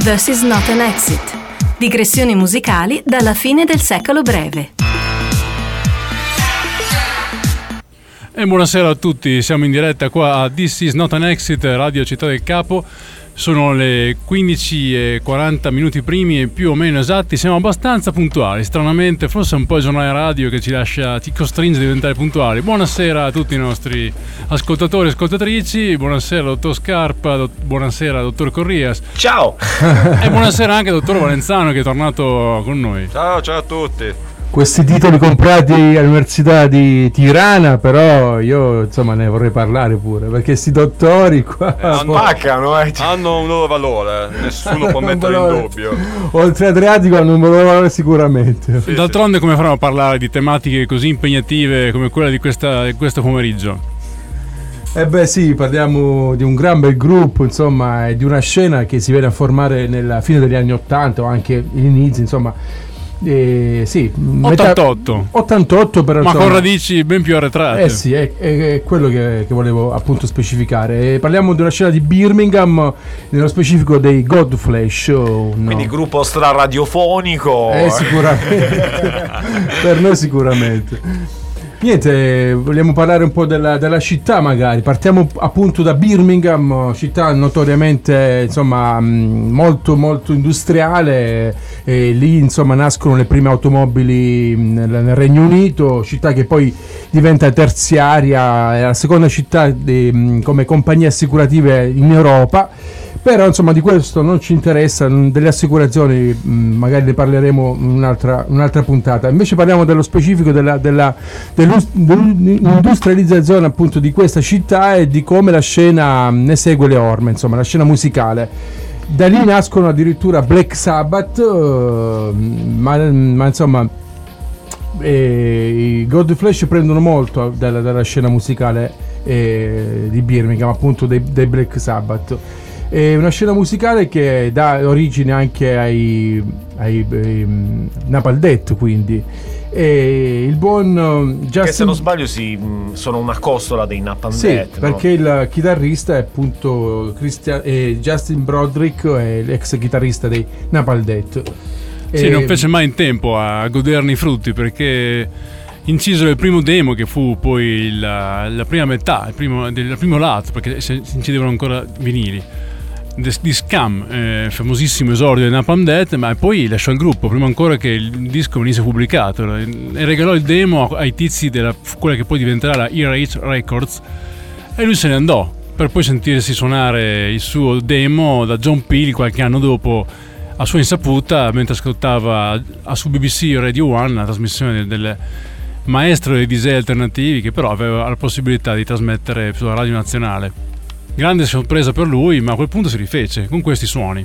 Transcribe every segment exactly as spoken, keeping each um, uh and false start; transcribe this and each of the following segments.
This is not an exit. Digressioni musicali dalla fine del secolo breve. E buonasera a tutti, siamo in diretta qua a This is not an exit, Radio Città del Capo. Sono le quindici e quaranta minuti primi e più o meno esatti, siamo abbastanza puntuali, stranamente, forse è un po' il giornale radio che ci lascia, ci costringe a diventare puntuali. Buonasera a tutti i nostri ascoltatori e ascoltatrici, buonasera dottor Scarpa, do, buonasera dottor Corrias. Ciao! E buonasera anche dottor Valenzano che è tornato con noi. Ciao, ciao a tutti. Questi titoli comprati all'università di Tirana, però io insomma ne vorrei parlare pure, perché sti dottori qua eh, spaccano, eh. Hanno un loro valore, nessuno può mettere in dubbio. Oltre Adriatico hanno un loro valore sicuramente. Sì, D'altronde sì. Come faremo a parlare di tematiche così impegnative come quella di, questa, di questo pomeriggio? Eh beh sì, parliamo di un gran bel gruppo, insomma, e di una scena che si viene a formare nella fine degli anni ottanta o anche inizi, insomma. Eh, sì, ottantotto metà, ottantotto però, ma insomma, con radici ben più arretrate. Eh sì, è, è, è quello che, che volevo appunto specificare. E parliamo di una scena di Birmingham, nello specifico dei Godflesh, no? Quindi gruppo straradiofonico. Eh sicuramente. Per noi sicuramente. Niente, vogliamo parlare un po' della, della città magari. Partiamo appunto da Birmingham, città notoriamente insomma molto molto industriale, e lì insomma nascono le prime automobili nel, nel Regno Unito, città che poi diventa terziaria, è la seconda città di, come compagnie assicurative in Europa. Però insomma di questo non ci interessa, delle assicurazioni mh, magari ne parleremo in un'altra, un'altra puntata. Invece parliamo dello specifico della, della, dell'industrializzazione appunto di questa città e di come la scena ne segue le orme, insomma la scena musicale. Da lì nascono addirittura Black Sabbath, uh, ma, ma insomma eh, i Godflesh prendono molto dalla, dalla scena musicale eh, di Birmingham, appunto dei, dei Black Sabbath. È una scena musicale che dà origine anche ai, ai, ai Napalm Death, quindi. E il buon Justin, che se non sbaglio sì, sono una costola dei Napalm sì, Death, perché no? Il chitarrista è appunto Christian, eh, Justin Broderick, è l'ex chitarrista dei Napalm Death. Sì, e, non fece mai in tempo a goderne i frutti, perché inciso il primo demo, che fu poi la, la prima metà, il primo, del primo lato, perché si incidevano ancora vinili, di Scam, eh, famosissimo esordio di Napalm Death, ma poi lasciò il gruppo prima ancora che il disco venisse pubblicato e regalò il demo ai tizi della quella che poi diventerà la E R H Records, e lui se ne andò per poi sentirsi suonare il suo demo da John Peel qualche anno dopo, a sua insaputa, mentre ascoltava a su B B C Radio One la trasmissione del maestro dei D J alternativi, che però aveva la possibilità di trasmettere sulla radio nazionale. Grande sorpresa per lui, ma a quel punto si rifece con questi suoni.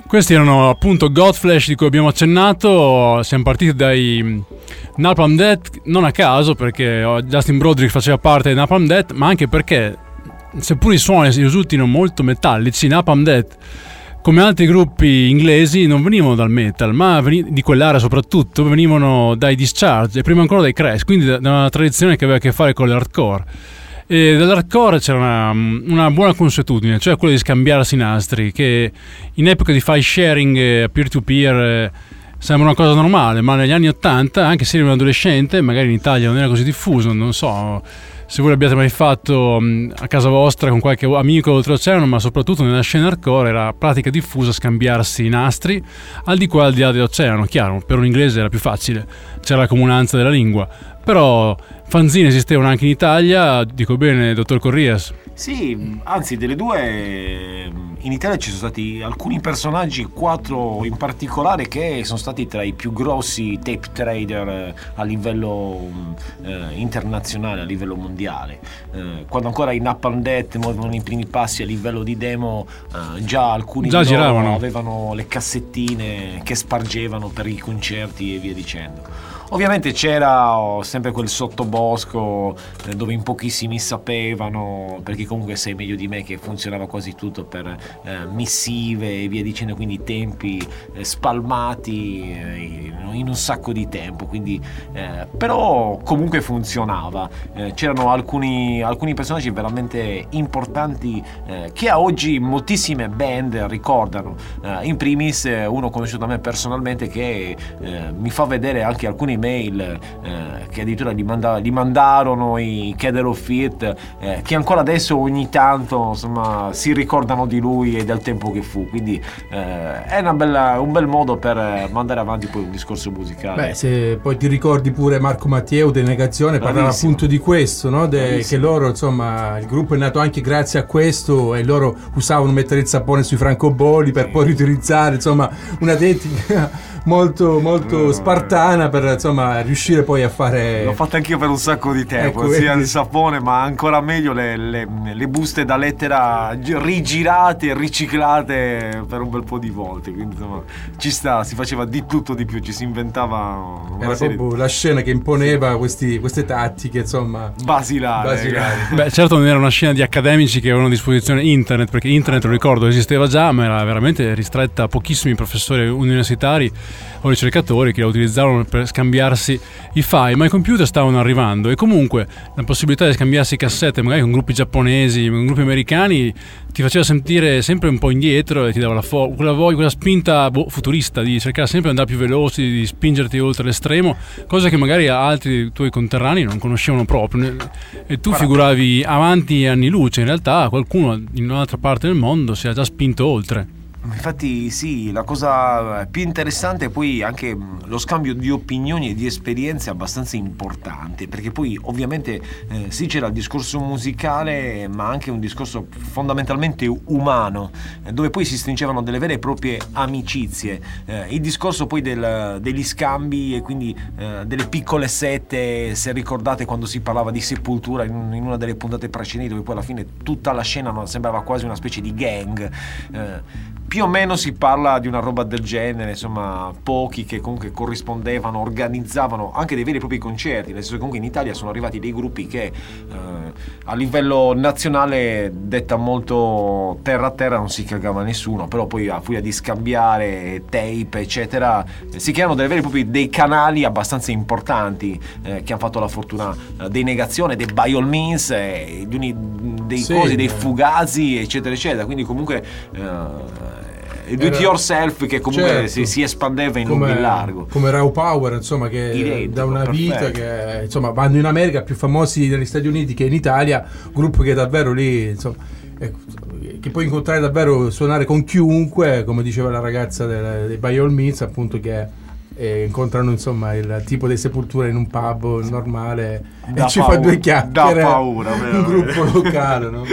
Questi erano appunto Godflesh, di cui abbiamo accennato. Siamo partiti dai Napalm Death, non a caso, perché Justin Broderick faceva parte di Napalm Death, ma anche perché, seppur i suoni si risultino molto metallici, Napalm Death, come altri gruppi inglesi, non venivano dal metal, ma di quell'area soprattutto, venivano dai Discharge e prima ancora dai Crash, quindi da una tradizione che aveva a che fare con l'hardcore. E dall'hardcore c'era una, una buona consuetudine, cioè quella di scambiarsi i nastri, che in epoca di file sharing peer-to-peer sembra una cosa normale, ma negli anni ottanta, anche se eri un adolescente, magari in Italia non era così diffuso, non so se voi l'abbiate mai fatto a casa vostra con qualche amico oltreoceano, ma soprattutto nella scena hardcore era pratica diffusa scambiarsi i nastri al di qua e al di là dell'oceano. Chiaro, per un inglese era più facile, c'era la comunanza della lingua, però fanzine esistevano anche in Italia, dico bene, dottor Corrias? Sì, anzi delle due in Italia ci sono stati alcuni personaggi, quattro in particolare, che sono stati tra i più grossi tape trader a livello eh, internazionale, a livello mondiale. Eh, quando ancora i Napalm Death muovevano i primi passi a livello di demo, eh, già alcuni già di loro giravano. avevano le cassettine che spargevano per i concerti e via dicendo. Ovviamente c'era sempre quel sottobosco eh, dove in pochissimi sapevano, perché comunque sai meglio di me che funzionava quasi tutto per eh, missive e via dicendo, quindi tempi eh, spalmati eh, in un sacco di tempo, quindi eh, però comunque funzionava. Eh, c'erano alcuni, alcuni personaggi veramente importanti eh, che a oggi moltissime band ricordano. Eh, in primis eh, uno conosciuto da me personalmente che eh, mi fa vedere anche alcuni mail eh, che addirittura gli, manda- gli mandarono i Candle of Fear, eh, che ancora adesso ogni tanto insomma si ricordano di lui e del tempo che fu, quindi eh, è una bella, un bel modo per mandare avanti poi un discorso musicale. Beh, se poi ti ricordi pure Marco Matteo di Negazione, parlava Bravissimo. appunto di questo, no? De- che loro insomma il gruppo è nato anche grazie a questo, e loro usavano mettere il sapone sui francobolli per Sì. poi riutilizzare, insomma una tecnica molto molto spartana per insomma riuscire poi a fare. L'ho fatto anch'io per un sacco di tempo, Ecco, sia vedi. il sapone, ma ancora meglio le, le, le buste da lettera gi- rigirate e riciclate per un bel po' di volte, quindi insomma ci sta, si faceva di tutto di più, ci si inventava una Era serie proprio la scena che imponeva questi, queste tattiche insomma basilare, basilari. Beh, certo non era una scena di accademici che avevano a disposizione internet, perché internet, lo ricordo, esisteva già, ma era veramente ristretta a pochissimi professori universitari o ricercatori che la utilizzavano per scambiarsi i file, ma i computer stavano arrivando, e comunque la possibilità di scambiarsi cassette magari con gruppi giapponesi, con gruppi americani, ti faceva sentire sempre un po' indietro e ti dava la fo- quella voglia, quella spinta boh, futurista di cercare sempre di andare più veloci, di spingerti oltre l'estremo, cosa che magari altri tuoi conterranei non conoscevano proprio, e tu figuravi avanti anni luce, in realtà qualcuno in un'altra parte del mondo si è già spinto oltre. Infatti sì, la cosa più interessante è poi anche lo scambio di opinioni e di esperienze abbastanza importante, perché poi ovviamente eh, sì, c'era il discorso musicale, ma anche un discorso fondamentalmente umano, eh, dove poi si stringevano delle vere e proprie amicizie. Eh, il discorso poi del, degli scambi e quindi eh, delle piccole sette, se ricordate quando si parlava di Sepoltura in, in una delle puntate precedenti, dove poi alla fine tutta la scena non sembrava quasi una specie di gang. Eh, Più o meno si parla di una roba del genere, insomma, pochi che comunque corrispondevano, organizzavano anche dei veri e propri concerti, nel senso che comunque in Italia sono arrivati dei gruppi che eh, a livello nazionale, detta molto terra a terra, non si cagava nessuno, però poi a furia di scambiare tape eccetera si creano dei veri e propri dei canali abbastanza importanti eh, che hanno fatto la fortuna eh, dei Negazione, dei By All Means, eh, di uni, dei Sì, cosi, dei eh. Fugazi eccetera eccetera, quindi comunque eh, do it Era- yourself che comunque certo. si, si espandeva in lungo e in largo. come Raw Power, insomma, che Identico, da una vita perfetto. che insomma vanno in America, più famosi negli Stati Uniti che in Italia, gruppo che davvero lì insomma ecco, che puoi incontrare davvero, suonare con chiunque, come diceva la ragazza dei, dei By All Means, appunto, che eh, incontrano insomma il tipo di Sepoltura in un pub normale Da e ci paura, fa due chiacchiere, da paura, vero, un vero. gruppo locale, no?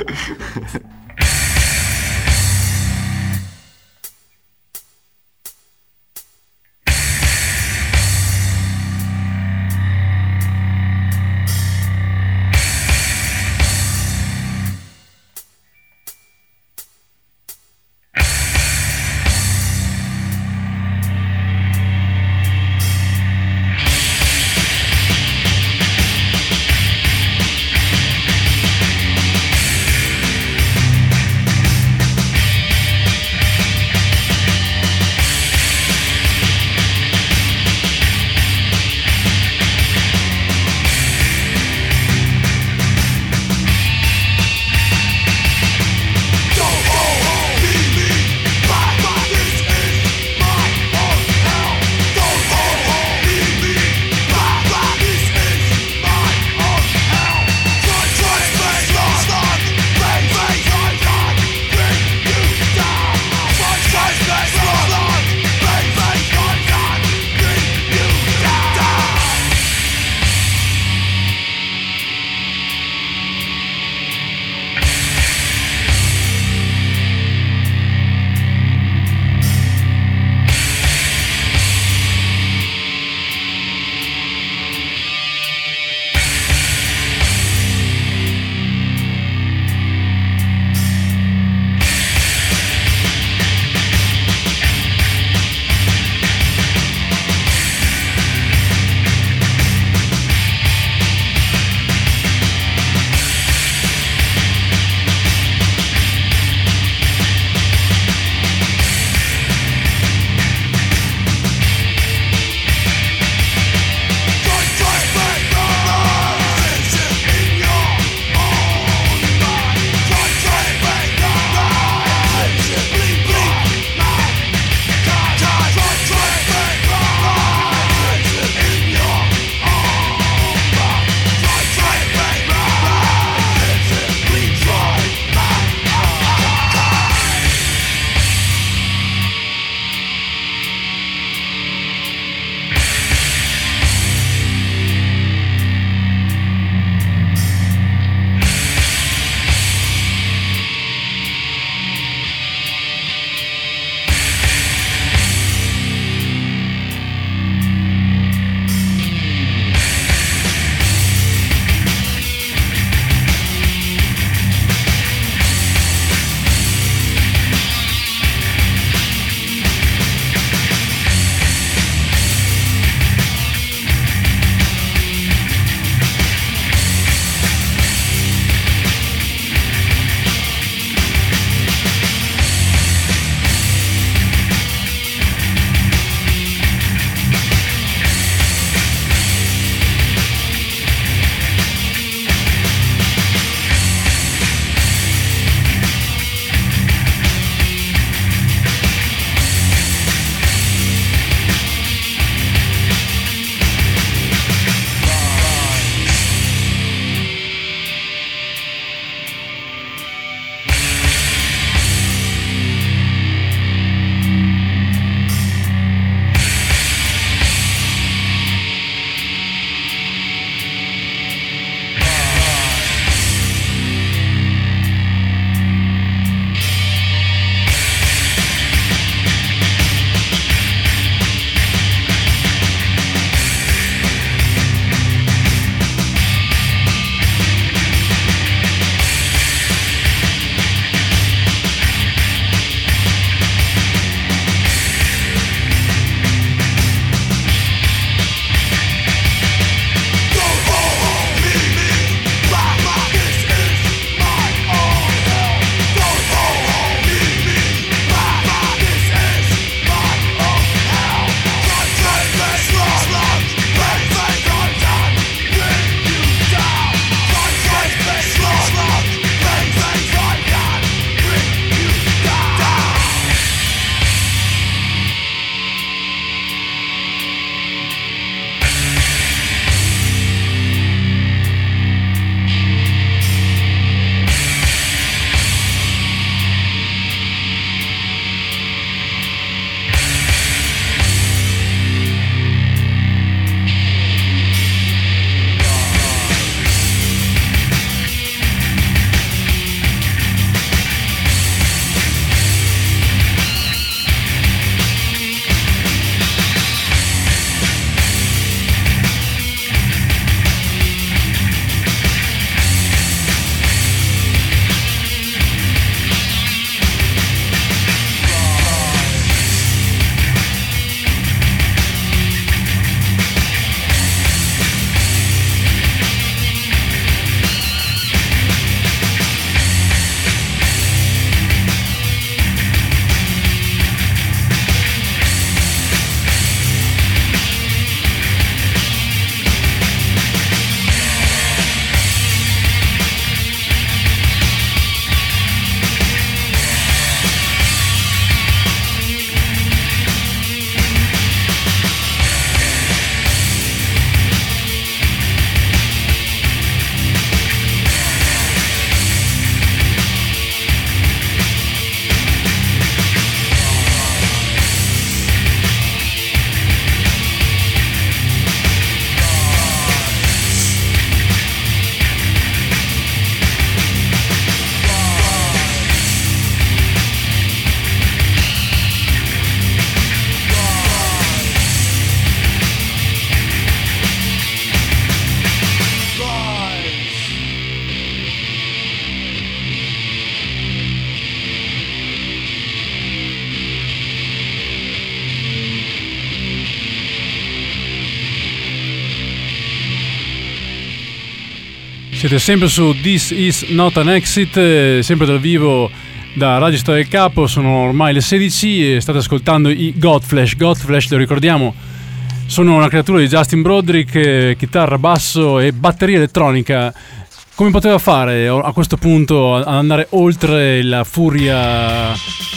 Siete sempre su This Is Not an Exit, eh, sempre dal vivo da Radio Città del Capo. Sono ormai le sedici e state ascoltando i Godflesh. Godflesh, lo ricordiamo, sono una creatura di Justin Broderick, eh, chitarra, basso e batteria elettronica. Come poteva fare a questo punto ad andare oltre la furia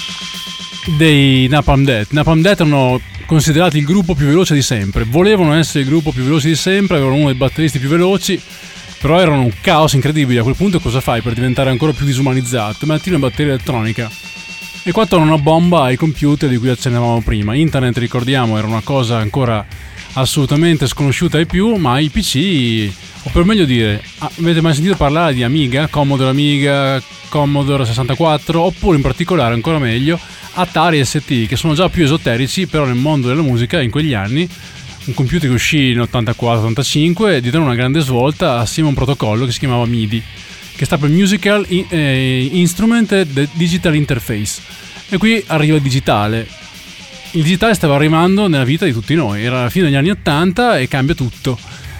dei Napalm Death? Napalm Death erano considerati il gruppo più veloce di sempre, volevano essere il gruppo più veloce di sempre, avevano uno dei batteristi più veloci, però erano un caos incredibile. A quel punto cosa fai per diventare ancora più disumanizzato? Metti una batteria elettronica e qua torna una bomba ai computer di cui accennavamo prima. Internet, ricordiamo, era una cosa ancora assolutamente sconosciuta ai più, ma i P C, o per meglio dire, avete mai sentito parlare di Amiga, Commodore Amiga, Commodore sessantaquattro, oppure in particolare, ancora meglio, Atari S T, che sono già più esoterici, però nel mondo della musica in quegli anni un computer che uscì in ottantaquattro ottantacinque diede una grande svolta assieme a un protocollo che si chiamava MIDI, che sta per Musical Instrument Digital Interface, e qui arriva il digitale. Il digitale stava arrivando nella vita di tutti noi, era la fine degli anni ottanta e cambia tutto.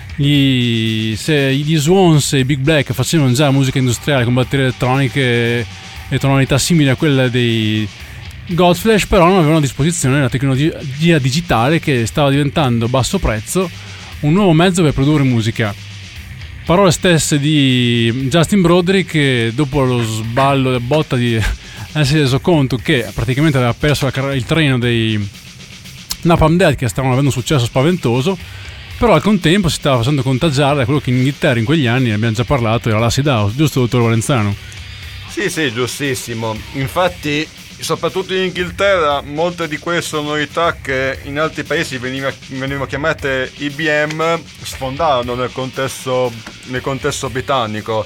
Gli, se gli Swans e i Big Black facevano già musica industriale con batterie elettroniche e tonalità simili a quelle dei Godflesh, però non avevano a disposizione la tecnologia digitale che stava diventando a basso prezzo un nuovo mezzo per produrre musica. Parole stesse di Justin Broderick, che dopo lo sballo e botta di essere reso conto che praticamente aveva perso la, il treno dei Napalm Death, che stavano avendo un successo spaventoso, però al contempo si stava facendo contagiare da quello che in Inghilterra in quegli anni, ne abbiamo già parlato, era l'acid house, giusto, dottor Valenzano? Sì, sì, giustissimo. Infatti, soprattutto in Inghilterra, molte di quelle sonorità che in altri paesi veniva, venivano chiamate I B M sfondarono nel contesto, nel contesto britannico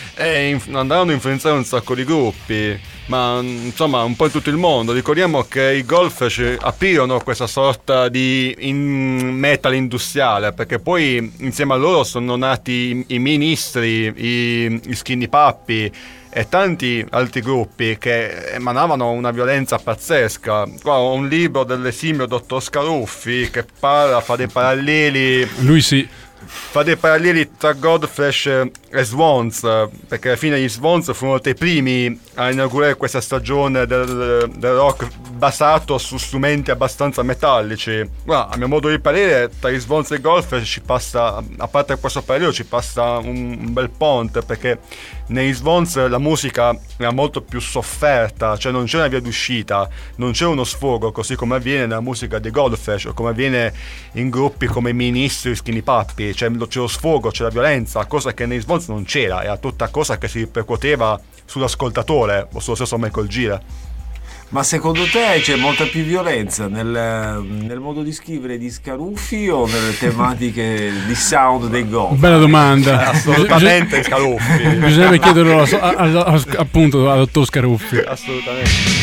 e in, andarono a influenzare un sacco di gruppi, ma insomma un po' in tutto il mondo. Ricordiamo che i Godflesh aprirono questa sorta di in metal industriale, perché poi insieme a loro sono nati i, i Ministri, i, i Skinny Puppy e tanti altri gruppi che emanavano una violenza pazzesca. Qua ho un libro dell'esimio dottor Scaruffi che parla, fa dei paralleli. Lui sì. Fa dei paralleli tra Godflesh e Swans, perché alla fine gli Swans furono tra i primi a inaugurare questa stagione del, del rock basato su strumenti abbastanza metallici. Guarda, a mio modo di parere, tra gli Swans e i Godflesh ci passa, a parte questo parallelo, ci passa un, un bel ponte, perché negli Swans la musica era molto più sofferta, cioè non c'è una via d'uscita, non c'è uno sfogo, così come avviene nella musica dei Godflesh o come avviene in gruppi come i Ministri, Skinny Puppy. C'è, c'è lo sfogo, c'è la violenza, cosa che nei Swans non c'era, era tutta cosa che si ripercuoteva sull'ascoltatore o sullo stesso Michael Gira. Ma secondo te c'è molta più violenza nel, nel modo di scrivere di Scaruffi o nelle tematiche di sound dei Godflesh? Bella domanda. Assolutamente Scaruffi. Bisognerebbe chiederlo a, a, a, appunto al dottor Scaruffi. Assolutamente.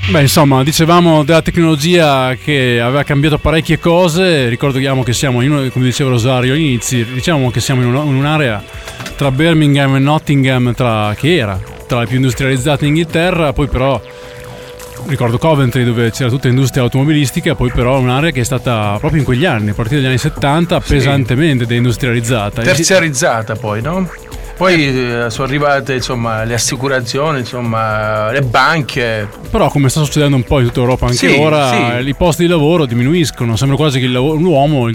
Beh, insomma, dicevamo della tecnologia che aveva cambiato parecchie cose. Ricordiamo che siamo in uno, come diceva Rosario all'inizio, diciamo che siamo in, una, in un'area tra Birmingham e Nottingham, tra, che era tra le più industrializzate in Inghilterra, poi però ricordo Coventry dove c'era tutta l'industria automobilistica, poi però un'area che è stata proprio in quegli anni, a partire dagli anni settanta, sì, pesantemente deindustrializzata. Terziarizzata poi, no? Poi eh, sono arrivate insomma le assicurazioni, insomma le banche. Però come sta succedendo un po' in tutta Europa anche sì, ora, sì, i posti di lavoro diminuiscono, sembra quasi che il lavoro, un uomo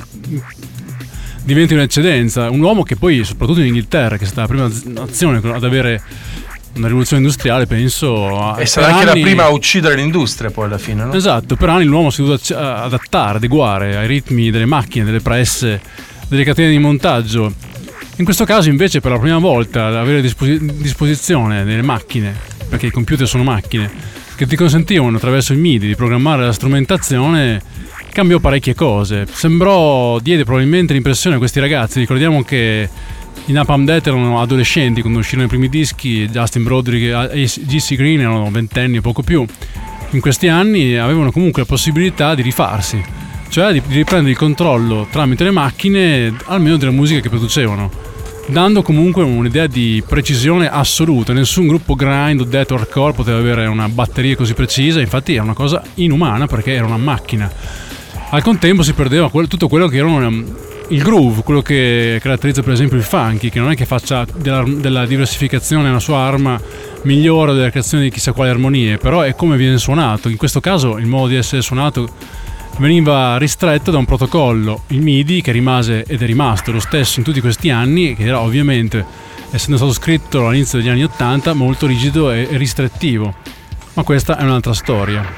diventi un'eccedenza, un uomo che poi soprattutto in Inghilterra, che è stata la prima nazione ad avere una rivoluzione industriale, penso. E sarà anche anni... la prima a uccidere l'industria poi alla fine, no? Esatto, per anni l'uomo si è dovuto adattare, adeguare ai ritmi delle macchine, delle presse, delle catene di montaggio. In questo caso invece per la prima volta avere a disposi- disposizione delle macchine, perché i computer sono macchine, che ti consentivano attraverso il M I D I di programmare la strumentazione, cambiò parecchie cose. Sembrò, diede probabilmente l'impressione a questi ragazzi, ricordiamo che i Napalm Death erano adolescenti quando uscirono i primi dischi, Justin Broderick e G C Green erano ventenni e poco più. In questi anni avevano comunque la possibilità di rifarsi, cioè di, di riprendere il controllo tramite le macchine almeno della musica che producevano, dando comunque un'idea di precisione assoluta. Nessun gruppo grind o death hardcore poteva avere una batteria così precisa, infatti era una cosa inumana perché era una macchina. Al contempo si perdeva quel, tutto quello che era una, il groove, quello che caratterizza per esempio il funky, che non è che faccia della, della diversificazione una sua arma migliore della creazione di chissà quali armonie, però è come viene suonato. In questo caso il modo di essere suonato veniva ristretto da un protocollo, il M I D I, che rimase ed è rimasto lo stesso in tutti questi anni, che era ovviamente, essendo stato scritto all'inizio degli anni ottanta, molto rigido e ristrettivo. Ma questa è un'altra storia.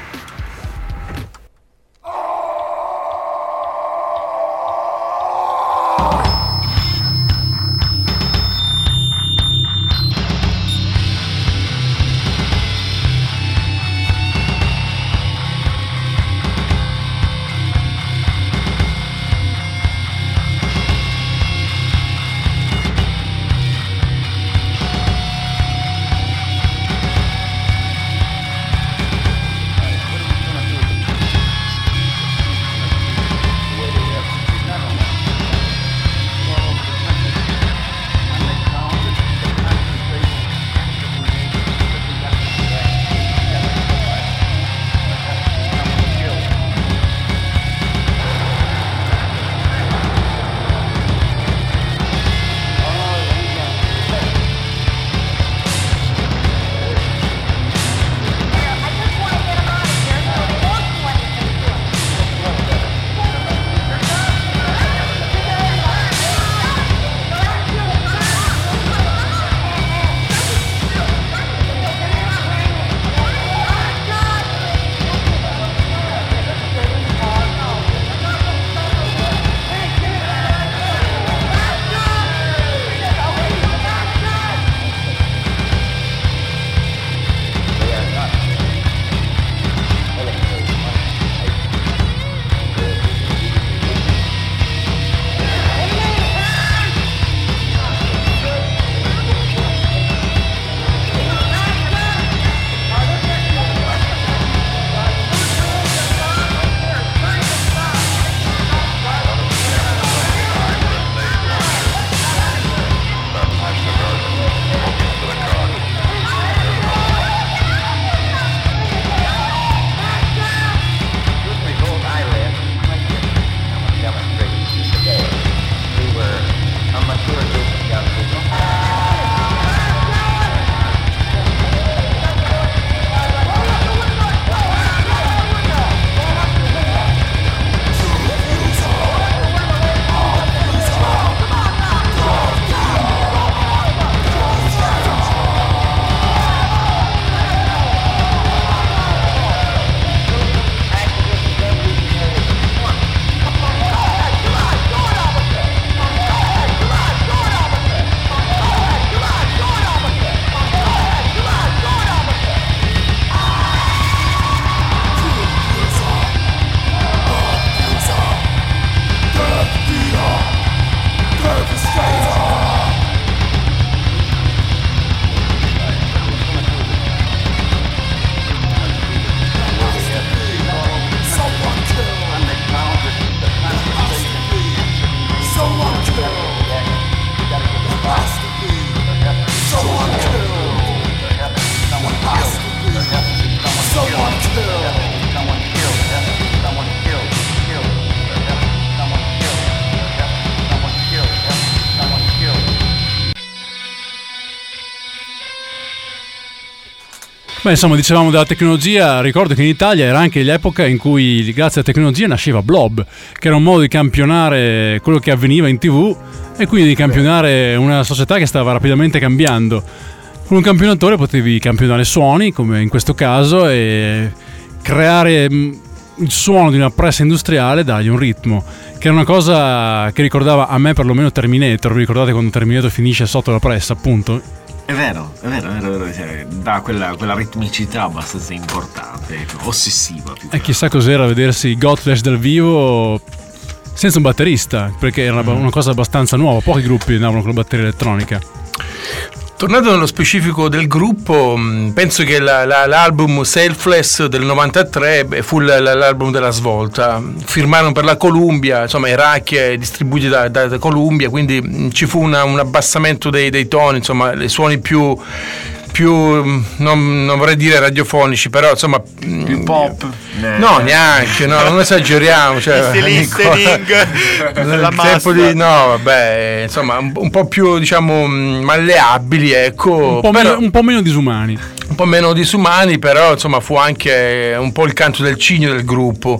Beh, insomma, dicevamo della tecnologia, ricordo che in Italia era anche l'epoca in cui grazie alla tecnologia nasceva Blob, che era un modo di campionare quello che avveniva in tivù e quindi di campionare una società che stava rapidamente cambiando. Con un campionatore potevi campionare suoni, come in questo caso, e creare il suono di una pressa industriale, dargli un ritmo, che era una cosa che ricordava a me perlomeno Terminator. Vi ricordate quando Terminator finisce sotto la pressa, appunto? È vero, è vero, è vero, è vero, cioè, dà quella, quella ritmicità abbastanza importante, ossessiva. E chissà cos'era vedersi Godflesh dal vivo senza un batterista, perché era una, una cosa abbastanza nuova, pochi gruppi andavano con la batteria elettronica. Tornando nello specifico del gruppo, penso che la, la, l'album Selfless del novantatré fu l'album della svolta. Firmarono per la Columbia, insomma Iraq distribuiti da, da, da Columbia, quindi ci fu una, un abbassamento dei, dei toni, insomma i suoni più più non, non vorrei dire radiofonici, però insomma più pop. No, neanche, no, non esageriamo, cioè il listening nel tempo di no, vabbè, insomma un, un po' più diciamo malleabili, ecco, un po' però, meno, un po' meno disumani. Un po' meno disumani, però insomma fu anche un po' il canto del cigno del gruppo.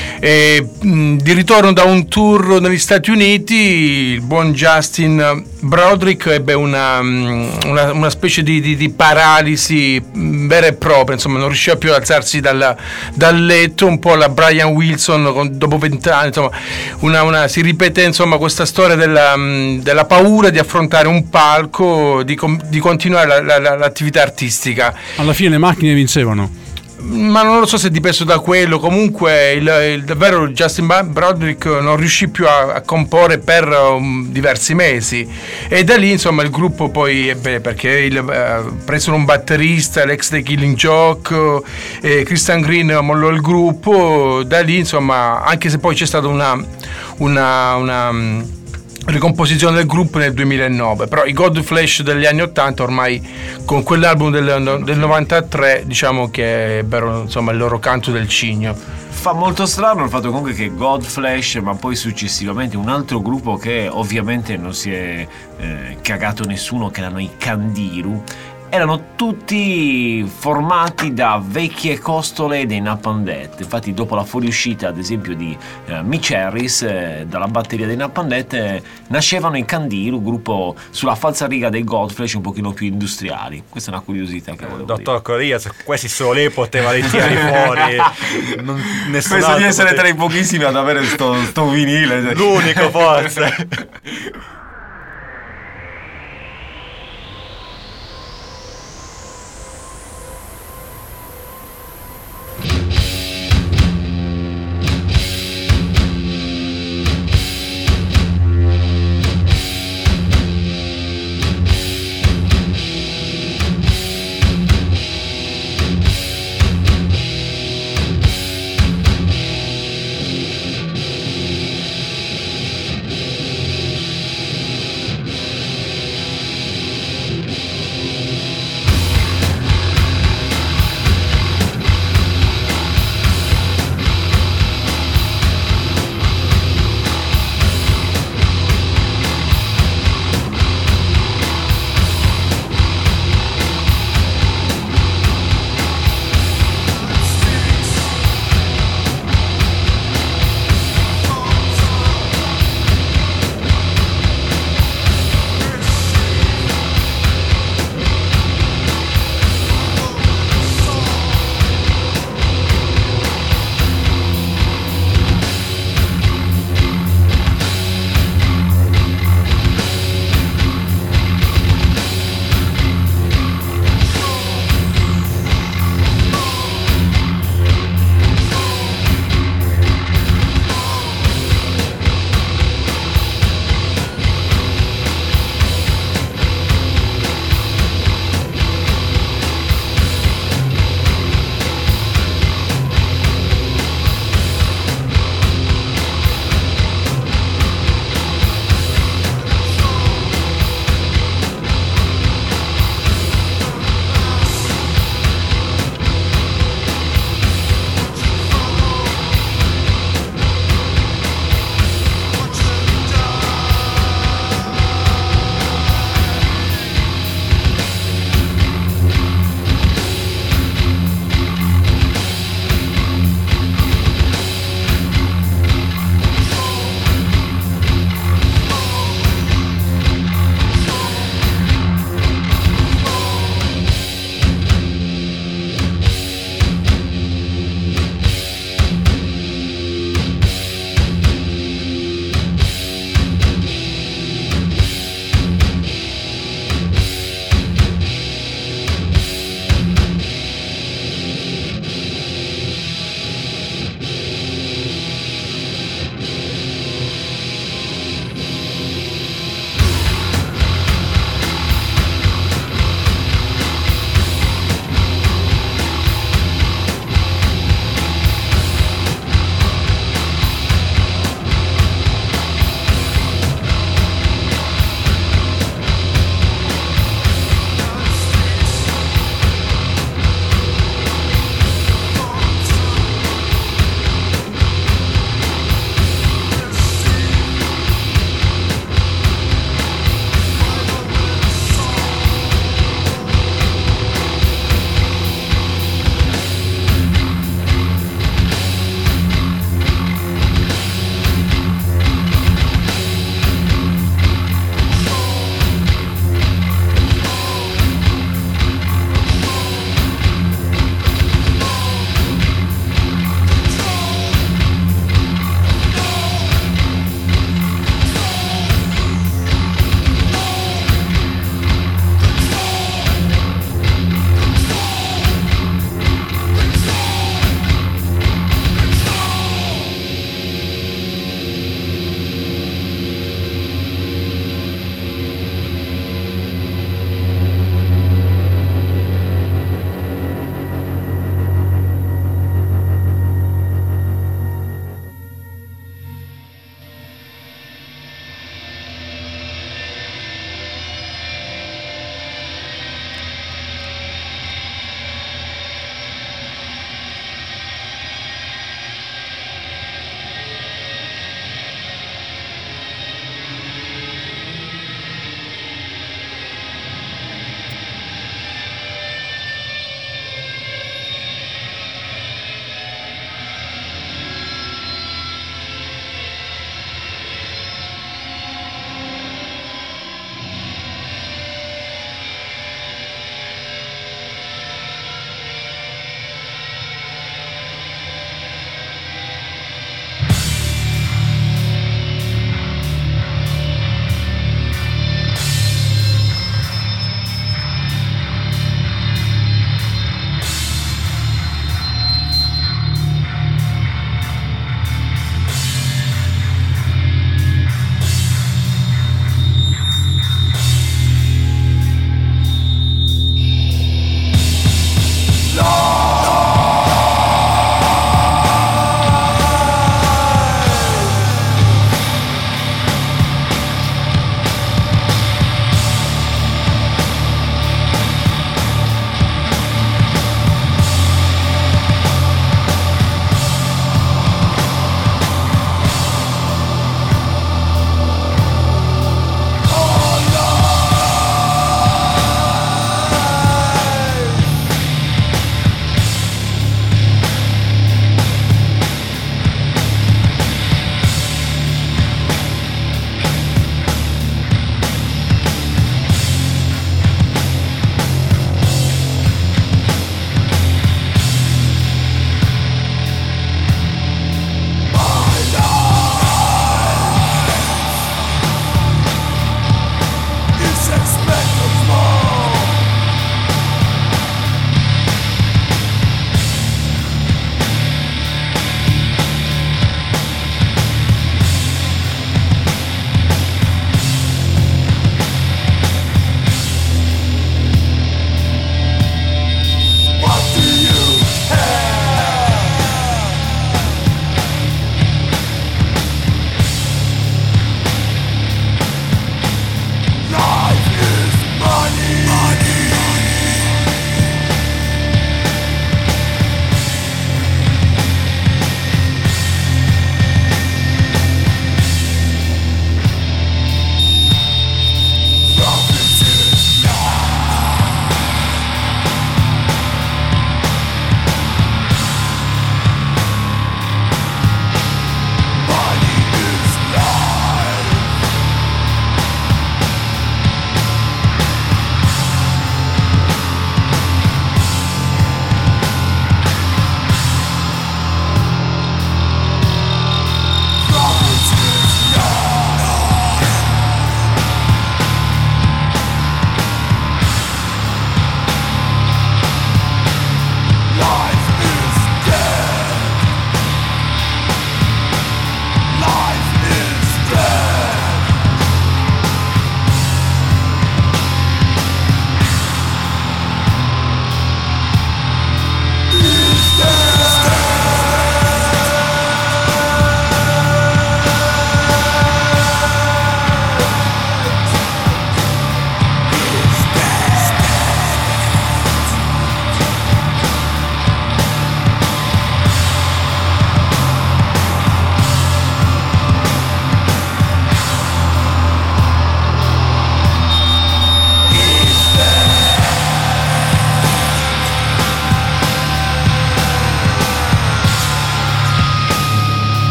E, mh, di ritorno da un tour negli Stati Uniti, il buon Justin Broderick ebbe una, una, una specie di, di, di paralisi vera e propria, insomma non riusciva più ad alzarsi dal, dal letto, un po' la Brian Wilson con, dopo vent'anni, insomma una, una, si ripete insomma questa storia della, della paura di affrontare un palco, di, di continuare la, la, l'attività artistica. Alla fine le macchine vincevano. Ma non lo so se è dipeso da quello. Comunque il, il davvero Justin Broderick non riuscì più a, a comporre per um, diversi mesi, e da lì insomma il gruppo poi ebbe, perché il, uh, presero un batterista, l'ex dei Killing Joke, e Christian Green mollò il gruppo. Da lì insomma, anche se poi c'è stata una una, una um, ricomposizione del gruppo nel duemilanove, però i Godflesh degli anni ottanta ormai con quell'album del, del novantatré diciamo che ebbero insomma il loro canto del cigno. Fa molto strano il fatto comunque che Godflesh, ma poi successivamente un altro gruppo che ovviamente non si è eh, cagato nessuno, che erano i Kandiru, erano tutti formati da vecchie costole dei Napalm Death. Infatti dopo la fuoriuscita ad esempio di eh, Mitch Harris eh, dalla batteria dei Napalm Death eh, nascevano i Kandiru, gruppo sulla falsariga dei Godflesh un pochino più industriali. Questa è una curiosità che volevo Dottor dire. Coria, se questi solo lei poteva ritirare fuori. Non, nessun Penso di altro essere poteva. tra i pochissimi ad avere sto, sto vinile. L'unico forse.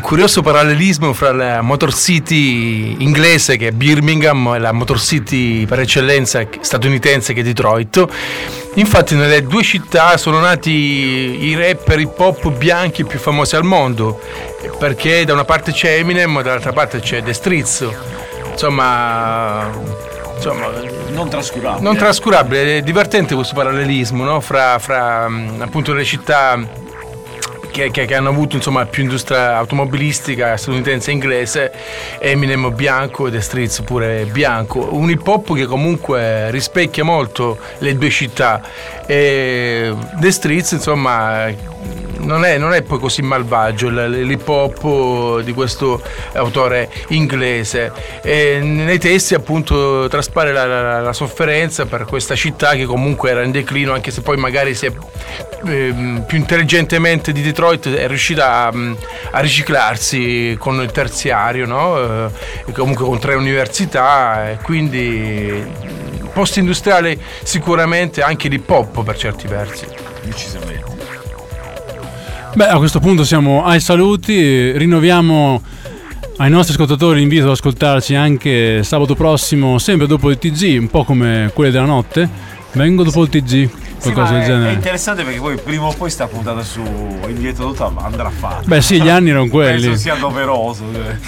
curioso parallelismo fra la Motor City inglese, che è Birmingham, e la Motor City per eccellenza statunitense, che è Detroit. Infatti nelle due città sono nati i rapper hip hop bianchi più famosi al mondo, perché da una parte c'è Eminem, dall'altra parte c'è The Streets. Insomma, insomma non trascurabile. Non trascurabile, è divertente questo parallelismo, no? fra, fra appunto le città Che, che, che hanno avuto insomma più industria automobilistica statunitense e inglese, Eminem bianco e The Streets pure bianco, un hip hop che comunque rispecchia molto le due città. E The Streets insomma non è, non è poi così malvagio l'hip hop di questo autore inglese, e nei testi appunto traspare la, la, la sofferenza per questa città che comunque era in declino, anche se poi magari si è eh, più intelligentemente di Detroit è riuscita a, a riciclarsi con il terziario, no? E comunque con tre università, e quindi post industriale sicuramente, anche l'hip hop per certi versi. Decisamente. Beh, a questo punto siamo ai saluti, rinnoviamo ai nostri ascoltatori l'invito ad ascoltarci anche sabato prossimo, sempre dopo il T G, un po' come quelle della notte. Vengo dopo il T G, qualcosa sì, del è, genere. È interessante perché poi prima o poi sta puntata su Il Dietro Dotta andrà fatta. Beh sì, gli anni erano quelli. Penso sia doveroso.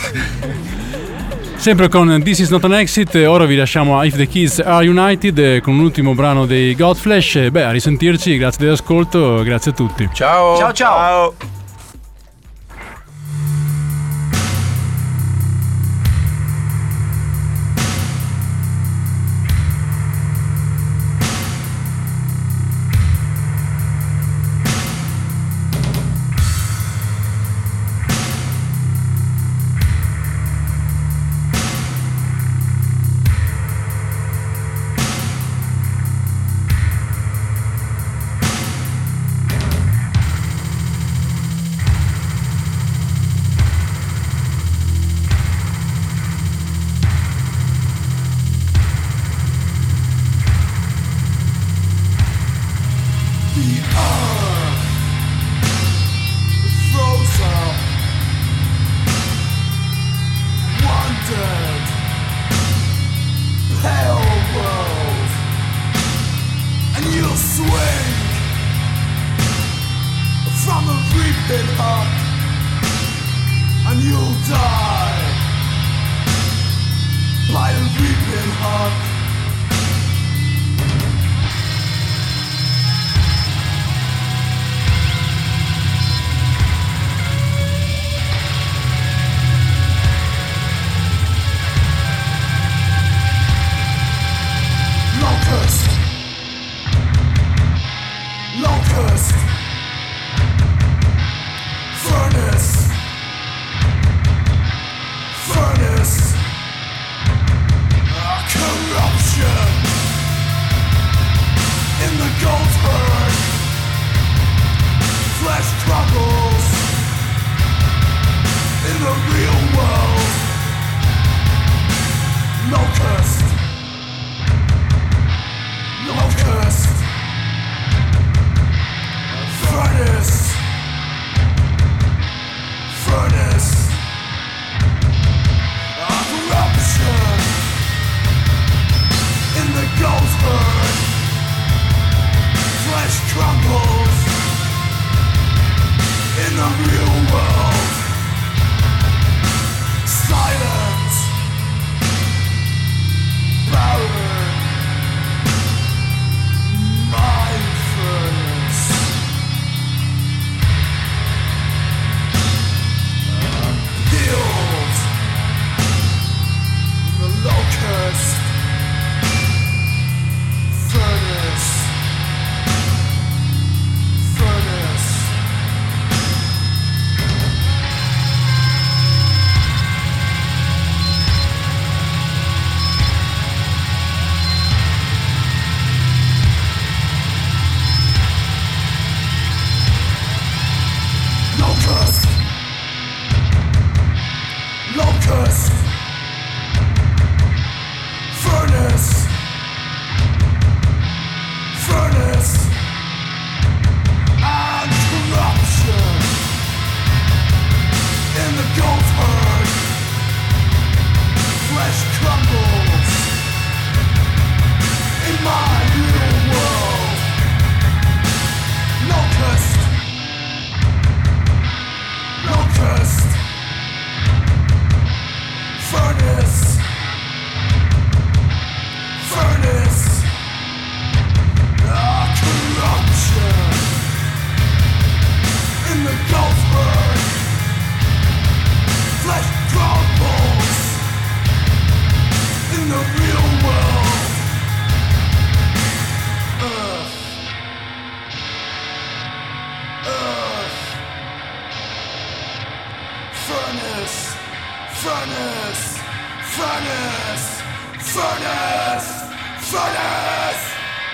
Sempre con This Is Not an Exit, ora vi lasciamo a If the Kids Are United con l'ultimo brano dei Godflesh. Beh, a risentirci, grazie dell'ascolto, grazie a tutti. Ciao. Ciao ciao. Ciao.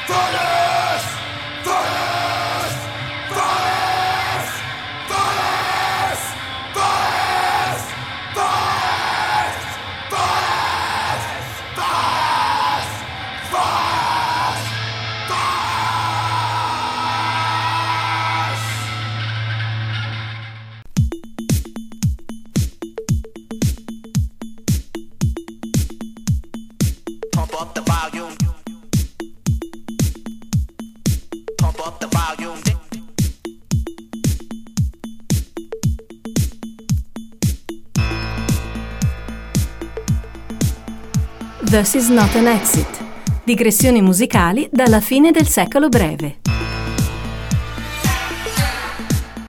This is not an exit. Digressioni musicali dalla fine del secolo breve.